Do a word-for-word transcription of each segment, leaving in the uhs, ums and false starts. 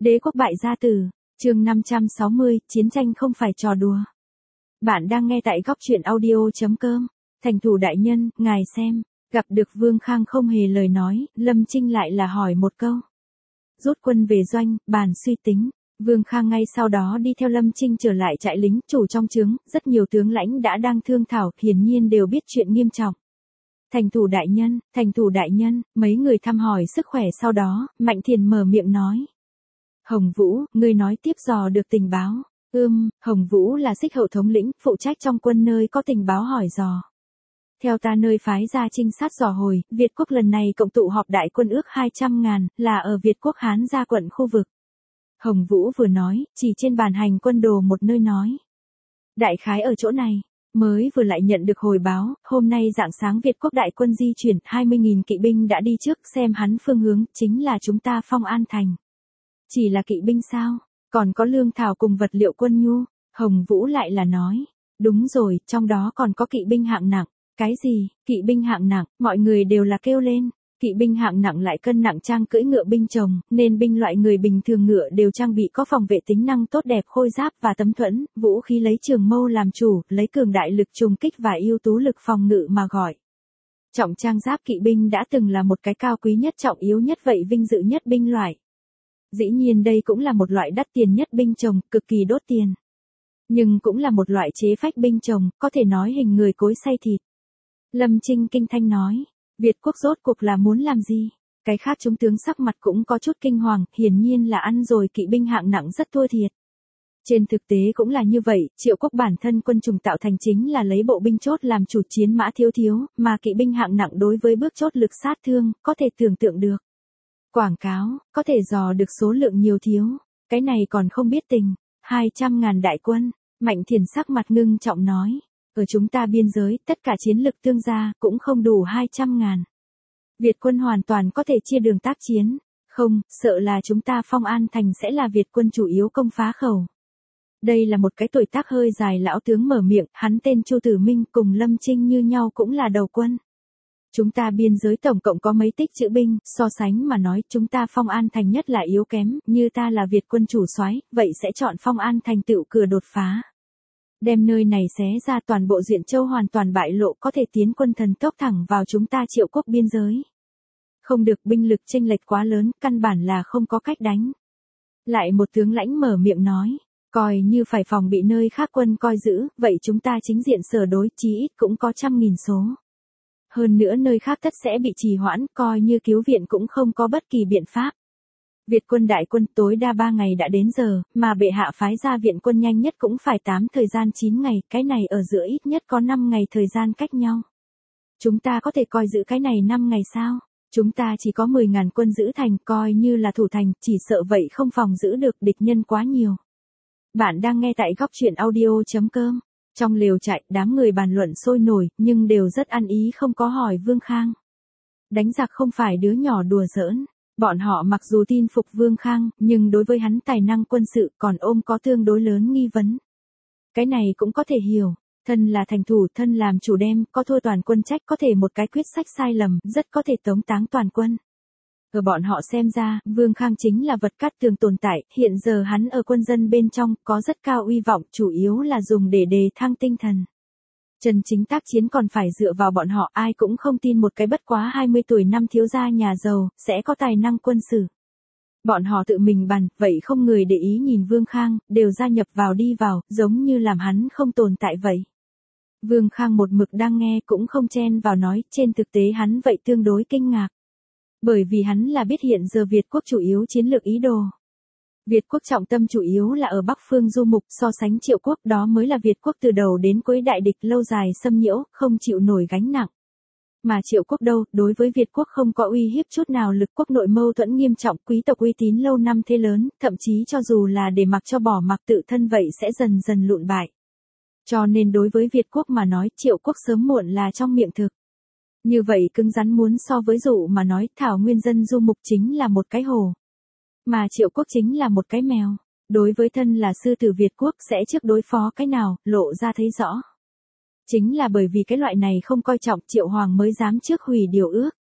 Đế quốc bại gia tử, chương năm trăm sáu mươi, chiến tranh không phải trò đùa. Bạn đang nghe tại góc truyện audio.com. Thành thủ đại nhân, ngài xem, gặp được Vương Khang không hề lời nói, Lâm Trinh lại là hỏi một câu. Rút quân về doanh, bàn suy tính. Vương Khang ngay sau đó đi theo Lâm Trinh trở lại trại lính, chủ trong trướng, rất nhiều tướng lãnh đã đang thương thảo, hiển nhiên đều biết chuyện nghiêm trọng. Thành thủ đại nhân, thành thủ đại nhân, mấy người thăm hỏi sức khỏe sau đó, Mạnh Thiền mở miệng nói. Hồng Vũ, ngươi nói tiếp dò được tình báo. Ưm, Hồng Vũ là xích hậu thống lĩnh, phụ trách trong quân nơi có tình báo hỏi dò. Theo ta nơi phái ra trinh sát dò hồi, Việt quốc lần này cộng tụ họp đại quân ước hai trăm ngàn, là ở Việt quốc Hán Gia quận khu vực. Hồng Vũ vừa nói, chỉ trên bàn hành quân đồ một nơi nói. Đại khái ở chỗ này, mới vừa lại nhận được hồi báo, hôm nay rạng sáng Việt quốc đại quân di chuyển, hai mươi nghìn kỵ binh đã đi trước, xem hắn phương hướng, chính là chúng ta Phong An Thành. Chỉ là kỵ binh sao, còn có lương thảo cùng vật liệu quân nhu, Hồng Vũ lại là nói. Đúng rồi, trong đó còn có kỵ binh hạng nặng. Cái gì, kỵ binh hạng nặng, mọi người đều là kêu lên. Kỵ binh hạng nặng lại cân nặng trang cưỡi ngựa binh chồng, nên binh loại người bình thường ngựa đều trang bị có phòng vệ tính năng tốt đẹp khôi giáp và tấm thuẫn, vũ khí lấy trường mâu làm chủ, lấy cường đại lực trùng kích và ưu tú lực phòng ngự mà gọi. Trọng trang giáp kỵ binh đã từng là một cái cao quý nhất trọng yếu nhất vậy vinh dự nhất binh loại. Dĩ nhiên đây cũng là một loại đắt tiền nhất binh chồng, cực kỳ đốt tiền. Nhưng cũng là một loại chế phách binh chồng, có thể nói hình người cối xay thịt. Lâm Trinh kinh thanh nói. Việt quốc rốt cuộc là muốn làm gì? Cái khác chúng tướng sắc mặt cũng có chút kinh hoàng, hiển nhiên là ăn rồi kỵ binh hạng nặng rất thua thiệt. Trên thực tế cũng là như vậy, Triệu quốc bản thân quân chủng tạo thành chính là lấy bộ binh chốt làm chủ chiến mã thiếu thiếu, mà kỵ binh hạng nặng đối với bước chốt lực sát thương, có thể tưởng tượng được. Quảng cáo, có thể dò được số lượng nhiều thiếu, cái này còn không biết tình, hai trăm ngàn đại quân, Mạnh Thiền sắc mặt ngưng trọng nói. Ở chúng ta biên giới, tất cả chiến lực tương gia, cũng không đủ hai trăm ngàn. Việt quân hoàn toàn có thể chia đường tác chiến. Không, sợ là chúng ta Phong An Thành sẽ là Việt quân chủ yếu công phá khẩu. Đây là một cái tuổi tác hơi dài lão tướng mở miệng, hắn tên Chu Tử Minh cùng Lâm Trinh như nhau cũng là đầu quân. Chúng ta biên giới tổng cộng có mấy tích chữ binh, so sánh mà nói chúng ta Phong An Thành nhất là yếu kém, như ta là Việt quân chủ soái, vậy sẽ chọn Phong An Thành tựu cửa đột phá. Đem nơi này xé ra toàn bộ Duyện Châu hoàn toàn bại lộ có thể tiến quân thần tốc thẳng vào chúng ta Triệu quốc biên giới. Không được binh lực chênh lệch quá lớn, căn bản là không có cách đánh. Lại một tướng lãnh mở miệng nói, coi như phải phòng bị nơi khác quân coi giữ, vậy chúng ta chính diện sở đối chí ít cũng có trăm nghìn số. Hơn nữa nơi khác tất sẽ bị trì hoãn, coi như cứu viện cũng không có bất kỳ biện pháp. Việt quân đại quân tối đa ba ngày đã đến giờ, mà bệ hạ phái ra viện quân nhanh nhất cũng phải tám thời gian chín ngày, cái này ở giữa ít nhất có năm ngày thời gian cách nhau. Chúng ta có thể coi giữ cái này năm ngày sao? Chúng ta chỉ có mười ngàn quân giữ thành, coi như là thủ thành, chỉ sợ vậy không phòng giữ được địch nhân quá nhiều. Bạn đang nghe tại góc truyện audio.com. Trong lều trại, đám người bàn luận sôi nổi, nhưng đều rất ăn ý không có hỏi Vương Khang. Đánh giặc không phải đứa nhỏ đùa giỡn. Bọn họ mặc dù tin phục Vương Khang, nhưng đối với hắn tài năng quân sự còn ôm có tương đối lớn nghi vấn. Cái này cũng có thể hiểu, thân là thành thủ, thân làm chủ đem, có thua toàn quân trách có thể một cái quyết sách sai lầm, rất có thể tống táng toàn quân. Ở bọn họ xem ra, Vương Khang chính là vật cát tường tồn tại, hiện giờ hắn ở quân dân bên trong, có rất cao uy vọng, chủ yếu là dùng để đề thăng tinh thần. Chân chính tác chiến còn phải dựa vào bọn họ, ai cũng không tin một cái bất quá hai mươi tuổi năm thiếu gia nhà giàu, sẽ có tài năng quân sự. Bọn họ tự mình bàn, vậy không người để ý nhìn Vương Khang, đều gia nhập vào đi vào, giống như làm hắn không tồn tại vậy. Vương Khang một mực đang nghe cũng không chen vào nói, trên thực tế hắn vậy tương đối kinh ngạc. Bởi vì hắn là biết hiện giờ Việt quốc chủ yếu chiến lược ý đồ. Việt quốc trọng tâm chủ yếu là ở Bắc phương du mục, so sánh Triệu quốc, đó mới là Việt quốc từ đầu đến cuối đại địch lâu dài xâm nhiễu, không chịu nổi gánh nặng. Mà Triệu quốc đâu, đối với Việt quốc không có uy hiếp chút nào, lực quốc nội mâu thuẫn nghiêm trọng, quý tộc uy tín lâu năm thế lớn, thậm chí cho dù là để mặc cho bỏ mặc tự thân vậy sẽ dần dần lụn bại. Cho nên đối với Việt quốc mà nói, Triệu quốc sớm muộn là trong miệng thực. Như vậy cứng rắn muốn so với dụ mà nói, thảo nguyên dân du mục chính là một cái hồ. Mà Triệu quốc chính là một cái mèo. Đối với thân là sư tử Việt quốc sẽ trước đối phó cái nào, lộ ra thấy rõ. Chính là bởi vì cái loại này không coi trọng Triệu Hoàng mới dám trước hủy điều ước.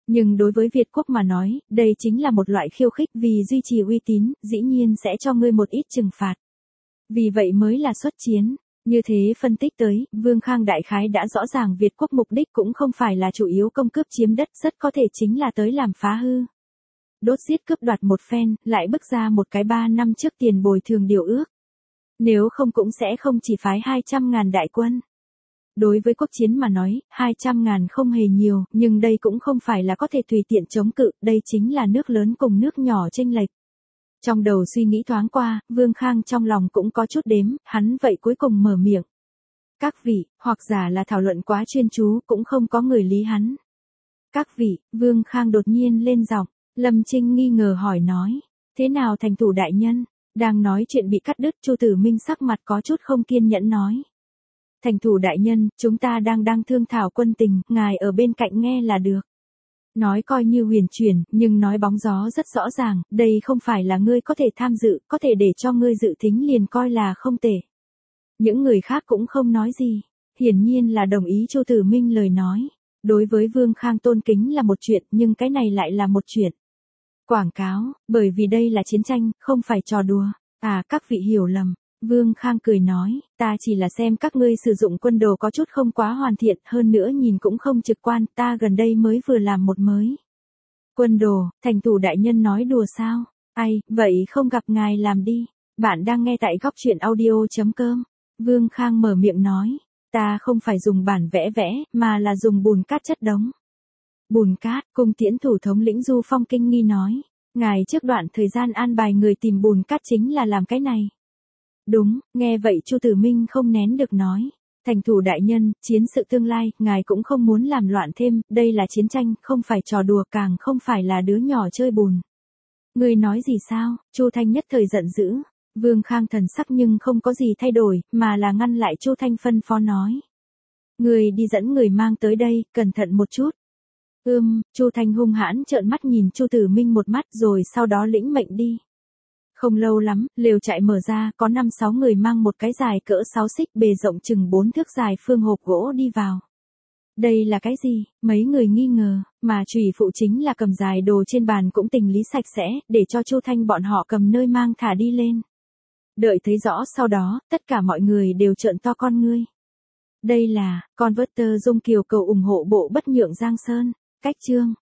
Nhưng đối với Việt quốc mà nói, đây chính là một loại khiêu khích vì duy trì uy tín, dĩ nhiên sẽ cho ngươi một ít trừng phạt. Vì vậy mới là xuất chiến. Như thế phân tích tới, Vương Khang đại khái đã rõ ràng Việt quốc mục đích cũng không phải là chủ yếu công cướp chiếm đất, rất có thể chính là tới làm phá hư. Đốt giết cướp đoạt một phen, lại bức ra một cái ba năm trước tiền bồi thường điều ước. Nếu không cũng sẽ không chỉ phái hai trăm ngàn đại quân. Đối với quốc chiến mà nói, hai trăm ngàn không hề nhiều, nhưng đây cũng không phải là có thể tùy tiện chống cự, đây chính là nước lớn cùng nước nhỏ chênh lệch. Trong đầu suy nghĩ thoáng qua, Vương Khang trong lòng cũng có chút đếm, hắn vậy cuối cùng mở miệng. Các vị, hoặc giả là thảo luận quá chuyên chú, cũng không có người lý hắn. Các vị, Vương Khang đột nhiên lên giọng, Lâm Trinh nghi ngờ hỏi nói, thế nào thành thủ đại nhân? Đang nói chuyện bị cắt đứt, Chu Tử Minh sắc mặt có chút không kiên nhẫn nói. Thành thủ đại nhân, chúng ta đang đang thương thảo quân tình, ngài ở bên cạnh nghe là được. Nói coi như huyền chuyển, nhưng nói bóng gió rất rõ ràng, đây không phải là ngươi có thể tham dự, có thể để cho ngươi dự tính liền coi là không tệ. Những người khác cũng không nói gì, hiển nhiên là đồng ý Chu Tử Minh lời nói. Đối với Vương Khang tôn kính là một chuyện, nhưng cái này lại là một chuyện. Quảng cáo, bởi vì đây là chiến tranh, không phải trò đùa. À, các vị hiểu lầm. Vương Khang cười nói, ta chỉ là xem các ngươi sử dụng quân đồ có chút không quá hoàn thiện, hơn nữa nhìn cũng không trực quan, ta gần đây mới vừa làm một mới. Quân đồ, thành thủ đại nhân nói đùa sao? Ai, vậy không gặp ngài làm đi. Bạn đang nghe tại góc truyện audio.com. Vương Khang mở miệng nói, ta không phải dùng bản vẽ vẽ, mà là dùng bùn cát chất đống. Bùn cát, cung tiễn thủ thống lĩnh Du Phong kinh nghi nói, ngài trước đoạn thời gian an bài người tìm bùn cát chính là làm cái này. Đúng, nghe vậy Chu Tử Minh không nén được nói. Thành thủ đại nhân, chiến sự tương lai, ngài cũng không muốn làm loạn thêm, đây là chiến tranh, không phải trò đùa, càng không phải là đứa nhỏ chơi bùn. Người nói gì sao? Chu Thanh nhất thời giận dữ. Vương Khang thần sắc nhưng không có gì thay đổi, mà là ngăn lại Chu Thanh phân phó nói. Người đi dẫn người mang tới đây, cẩn thận một chút. Ưm, Chu Thanh hung hãn trợn mắt nhìn Chu Tử Minh một mắt rồi sau đó lĩnh mệnh đi. Không lâu lắm, lều trại mở ra, có năm sáu người mang một cái dài cỡ sáu xích bề rộng chừng bốn thước dài phương hộp gỗ đi vào. Đây là cái gì? Mấy người nghi ngờ, mà chùy phụ chính là cầm dài đồ trên bàn cũng tình lý sạch sẽ, để cho Chu Thanh bọn họ cầm nơi mang thả đi lên. Đợi thấy rõ sau đó, tất cả mọi người đều trợn to con ngươi. Đây là, Converter Dung Kiều cầu ủng hộ bộ bất nhượng Giang Sơn, cách chương.